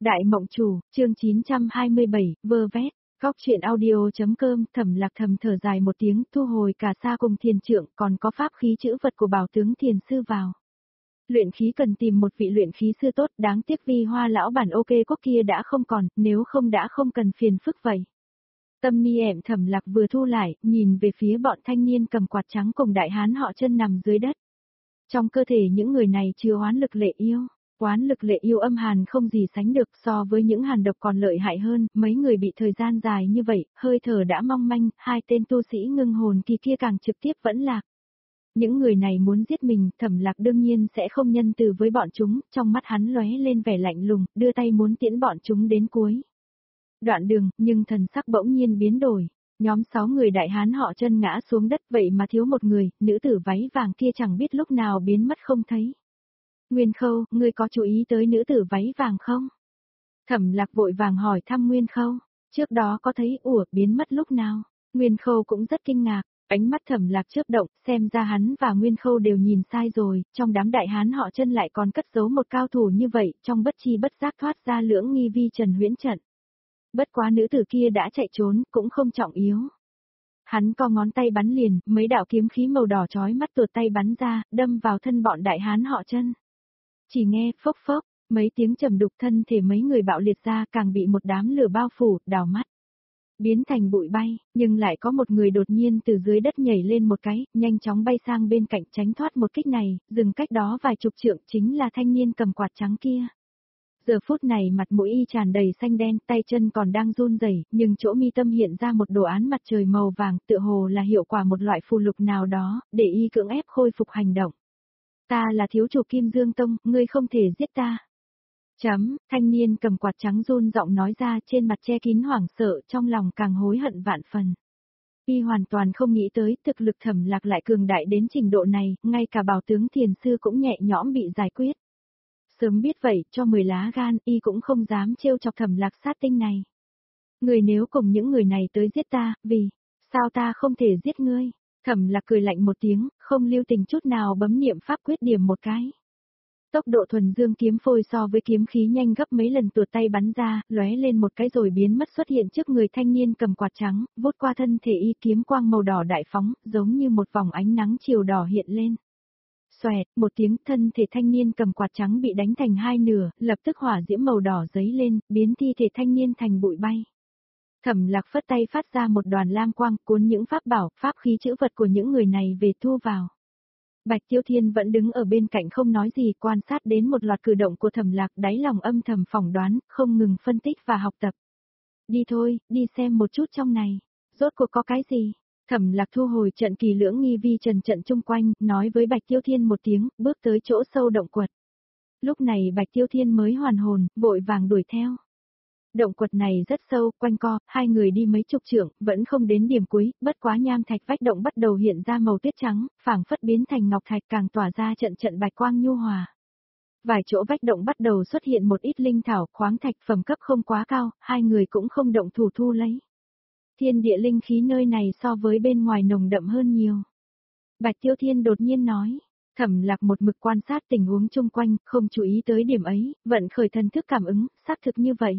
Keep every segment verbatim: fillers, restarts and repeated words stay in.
Đại Mộng Chủ, chương chín trăm hai mươi bảy, vơ vét. Góc truyện audio.com. Thẩm Lạc thầm thở dài một tiếng, thu hồi cả sa cùng thiền trượng, còn có pháp khí chữ vật của bảo tướng thiền sư vào. Luyện khí cần tìm một vị luyện khí sư tốt, đáng tiếc Vi Hoa lão bản ok quốc kia đã không còn, nếu không đã không cần phiền phức vậy. Tâm ni ẻm Thẩm Lạc vừa thu lại, nhìn về phía bọn thanh niên cầm quạt trắng cùng đại hán họ chân nằm dưới đất. Trong cơ thể những người này chứa oán lực lệ yêu. Oán lực lệ yêu âm hàn không gì sánh được, so với những hàn độc còn lợi hại hơn, mấy người bị thời gian dài như vậy, hơi thở đã mong manh, hai tên tu sĩ ngưng hồn kỳ kia càng trực tiếp vẫn lạc. Những người này muốn giết mình, Thẩm Lạc đương nhiên sẽ không nhân từ với bọn chúng, trong mắt hắn lóe lên vẻ lạnh lùng, đưa tay muốn tiễn bọn chúng đến cuối. Đoạn đường, nhưng thần sắc bỗng nhiên biến đổi, nhóm sáu người đại hán họ chân ngã xuống đất, vậy mà thiếu một người, nữ tử váy vàng kia chẳng biết lúc nào biến mất không thấy. Nguyên Khâu, ngươi có chú ý tới nữ tử váy vàng không? Thẩm Lạc vội vàng hỏi thăm Nguyên Khâu, trước đó có thấy ủa biến mất lúc nào? Nguyên Khâu cũng rất kinh ngạc, ánh mắt Thẩm Lạc chớp động, xem ra hắn và Nguyên Khâu đều nhìn sai rồi, trong đám đại hán họ chân lại còn cất giấu một cao thủ như vậy, trong bất chi bất giác thoát ra lưỡng nghi vi trần huyễn trận. Bất quá nữ tử kia đã chạy trốn, cũng không trọng yếu. Hắn co ngón tay bắn liền, mấy đạo kiếm khí màu đỏ chói mắt tuột tay bắn ra, đâm vào thân bọn đại hán họ chân. Chỉ nghe phốc phốc, mấy tiếng trầm đục, thân thể mấy người bạo liệt ra, càng bị một đám lửa bao phủ, đào mắt. Biến thành bụi bay, nhưng lại có một người đột nhiên từ dưới đất nhảy lên một cái, nhanh chóng bay sang bên cạnh tránh thoát một kích này, dừng cách đó vài chục trượng, chính là thanh niên cầm quạt trắng kia. Giờ phút này mặt mũi y tràn đầy xanh đen, tay chân còn đang run rẩy, nhưng chỗ mi tâm hiện ra một đồ án mặt trời màu vàng, tựa hồ là hiệu quả một loại phù lục nào đó, để y cưỡng ép khôi phục hành động. Ta là thiếu chủ Kim Dương Tông, ngươi không thể giết ta. Chấm, thanh niên cầm quạt trắng run giọng nói ra, trên mặt che kín hoảng sợ, trong lòng càng hối hận vạn phần. Y hoàn toàn không nghĩ tới thực lực Thẩm Lạc lại cường đại đến trình độ này, ngay cả bảo tướng thiền sư cũng nhẹ nhõm bị giải quyết. Sớm biết vậy, cho mười lá gan, y cũng không dám trêu chọc Thẩm Lạc sát tinh này. Người nếu cùng những người này tới giết ta, vì, sao ta không thể giết ngươi? Thẩm Lạc cười lạnh một tiếng, không lưu tình chút nào bấm niệm pháp quyết điểm một cái. Tốc độ thuần dương kiếm phôi so với kiếm khí nhanh gấp mấy lần, tuột tay bắn ra, lóe lên một cái rồi biến mất, xuất hiện trước người thanh niên cầm quạt trắng, vút qua thân thể y, kiếm quang màu đỏ đại phóng, giống như một vòng ánh nắng chiều đỏ hiện lên. Xoẹt, một tiếng, thân thể thanh niên cầm quạt trắng bị đánh thành hai nửa, lập tức hỏa diễm màu đỏ dấy lên, biến thi thể thanh niên thành bụi bay. Thẩm Lạc phất tay phát ra một đoàn lam quang, cuốn những pháp bảo, pháp khí chữ vật của những người này về thu vào. Bạch Tiêu Thiên vẫn đứng ở bên cạnh không nói gì, quan sát đến một loạt cử động của Thẩm Lạc, đáy lòng âm thầm phỏng đoán, không ngừng phân tích và học tập. Đi thôi, đi xem một chút trong này, rốt cuộc có cái gì? Thẩm Lạc thu hồi trận kỳ lưỡng nghi vi trần trận chung quanh, nói với Bạch Tiêu Thiên một tiếng, bước tới chỗ sâu động quật. Lúc này Bạch Tiêu Thiên mới hoàn hồn, vội vàng đuổi theo. Động quật này rất sâu, quanh co, hai người đi mấy chục trượng, vẫn không đến điểm cuối, bất quá nham thạch vách động bắt đầu hiện ra màu tuyết trắng, phảng phất biến thành ngọc thạch, càng tỏa ra trận trận bạch quang nhu hòa. Vài chỗ vách động bắt đầu xuất hiện một ít linh thảo, khoáng thạch phẩm cấp không quá cao, hai người cũng không động thủ thu lấy. Thiên địa linh khí nơi này so với bên ngoài nồng đậm hơn nhiều. Bạch Tiêu Thiên đột nhiên nói. Thẩm Lạc một mực quan sát tình huống chung quanh, không chú ý tới điểm ấy, vận khởi thần thức cảm ứng, xác thực như vậy.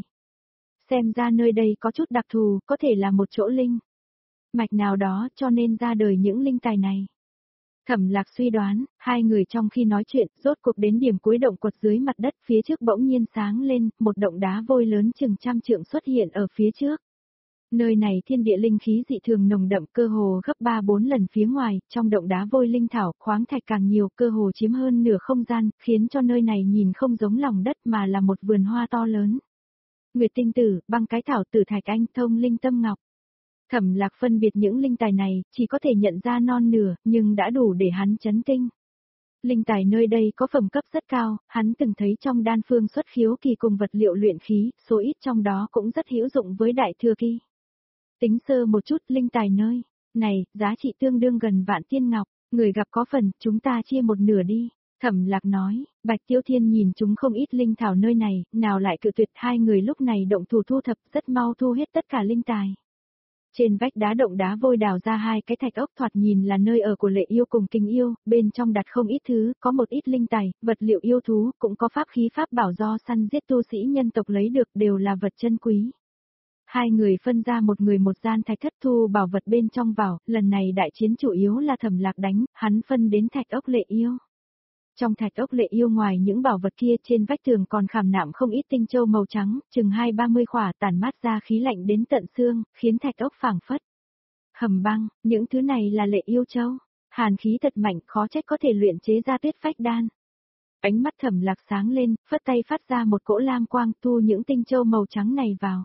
Xem ra nơi đây có chút đặc thù, có thể là một chỗ linh mạch nào đó, cho nên ra đời những linh tài này. Thẩm Lạc suy đoán, hai người trong khi nói chuyện, rốt cuộc đến điểm cuối động quật dưới mặt đất, phía trước bỗng nhiên sáng lên, một động đá vôi lớn chừng trăm trượng xuất hiện ở phía trước. Nơi này thiên địa linh khí dị thường nồng đậm, cơ hồ gấp ba bốn lần phía ngoài, trong động đá vôi linh thảo, khoáng thạch càng nhiều, cơ hồ chiếm hơn nửa không gian, khiến cho nơi này nhìn không giống lòng đất mà là một vườn hoa to lớn. Nguyệt tinh tử, băng cái thảo, tử thạch anh, thông linh tâm ngọc. Thẩm Lạc phân biệt những linh tài này, chỉ có thể nhận ra non nửa, nhưng đã đủ để hắn chấn kinh. Linh tài nơi đây có phẩm cấp rất cao, hắn từng thấy trong đan phương xuất khiếu kỳ cùng vật liệu luyện khí, số ít trong đó cũng rất hữu dụng với đại thừa kỳ. Tính sơ một chút, linh tài nơi này, giá trị tương đương gần vạn tiên ngọc, người gặp có phần, chúng ta chia một nửa đi. Thẩm Lạc nói, Bạch Tiêu Thiên nhìn chúng không ít linh thảo nơi này, nào lại cự tuyệt, hai người lúc này động thủ thu thập, rất mau thu hết tất cả linh tài. Trên vách đá động đá vôi đào ra hai cái thạch ốc thoạt nhìn là nơi ở của Lệ Yêu cùng Kình Yêu, bên trong đặt không ít thứ, có một ít linh tài, vật liệu yêu thú, cũng có pháp khí pháp bảo do săn giết tu sĩ nhân tộc lấy được đều là vật chân quý. Hai người phân ra một người một gian thạch thất thu bảo vật bên trong vào, lần này đại chiến chủ yếu là Thẩm Lạc đánh, hắn phân đến thạch ốc Lệ Yêu. Trong thạch ốc Lệ Yêu ngoài những bảo vật kia trên vách tường còn khảm nạm không ít tinh châu màu trắng, chừng hai ba mươi khỏa tản mát ra khí lạnh đến tận xương, khiến thạch ốc phảng phất. Hầm băng, những thứ này là Lệ Yêu châu. Hàn khí thật mạnh, khó trách có thể luyện chế ra tuyết phách đan. Ánh mắt Thẩm Lạc sáng lên, phất tay phát ra một cỗ lam quang thu những tinh châu màu trắng này vào.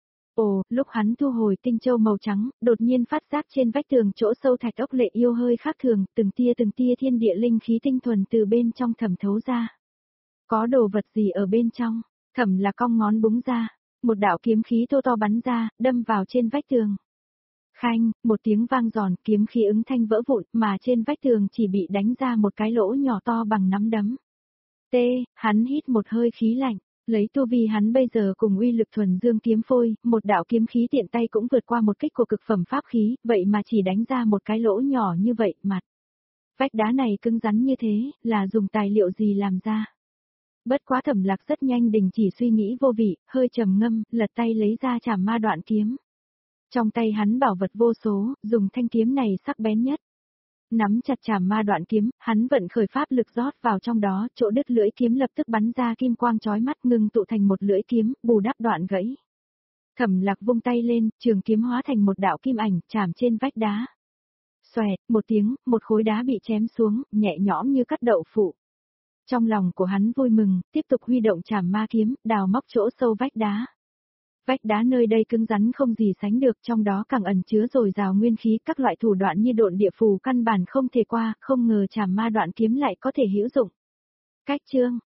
Ồ, lúc hắn thu hồi tinh châu màu trắng, đột nhiên phát giác trên vách tường chỗ sâu thạch ốc Lệ Yêu hơi khác thường, từng tia từng tia thiên địa linh khí tinh thuần từ bên trong thẩm thấu ra. Có đồ vật gì ở bên trong? Thẩm Lạc cong ngón búng ra, một đạo kiếm khí thô to bắn ra, đâm vào trên vách tường. Khanh, một tiếng vang giòn, kiếm khí ứng thanh vỡ vụn, mà trên vách tường chỉ bị đánh ra một cái lỗ nhỏ to bằng nắm đấm. T, hắn hít một hơi khí lạnh. Lấy tu vi hắn bây giờ cùng uy lực thuần dương kiếm phôi, một đạo kiếm khí tiện tay cũng vượt qua một kích của cực phẩm pháp khí, vậy mà chỉ đánh ra một cái lỗ nhỏ như vậy, mặt. Vách đá này cứng rắn như thế, là dùng tài liệu gì làm ra? Bất quá Thẩm Lạc rất nhanh đình chỉ suy nghĩ vô vị, hơi trầm ngâm, lật tay lấy ra Trảm Ma Đoạn kiếm. Trong tay hắn bảo vật vô số, dùng thanh kiếm này sắc bén nhất. Nắm chặt Trảm Ma Đoạn kiếm, hắn vận khởi pháp lực rót vào trong đó, chỗ đứt lưỡi kiếm lập tức bắn ra kim quang chói mắt ngưng tụ thành một lưỡi kiếm, bù đắp đoạn gãy. Thẩm Lạc vung tay lên, trường kiếm hóa thành một đạo kim ảnh, chạm trên vách đá. Xoẹt, một tiếng, một khối đá bị chém xuống, nhẹ nhõm như cắt đậu phụ. Trong lòng của hắn vui mừng, tiếp tục huy động Trảm Ma kiếm, đào móc chỗ sâu vách đá. Vách đá nơi đây cứng rắn không gì sánh được, trong đó càng ẩn chứa dồi dào nguyên khí, các loại thủ đoạn như độn địa phù căn bản không thể qua, không ngờ Trảm Ma Đoạn kiếm lại có thể hữu dụng. Cách chương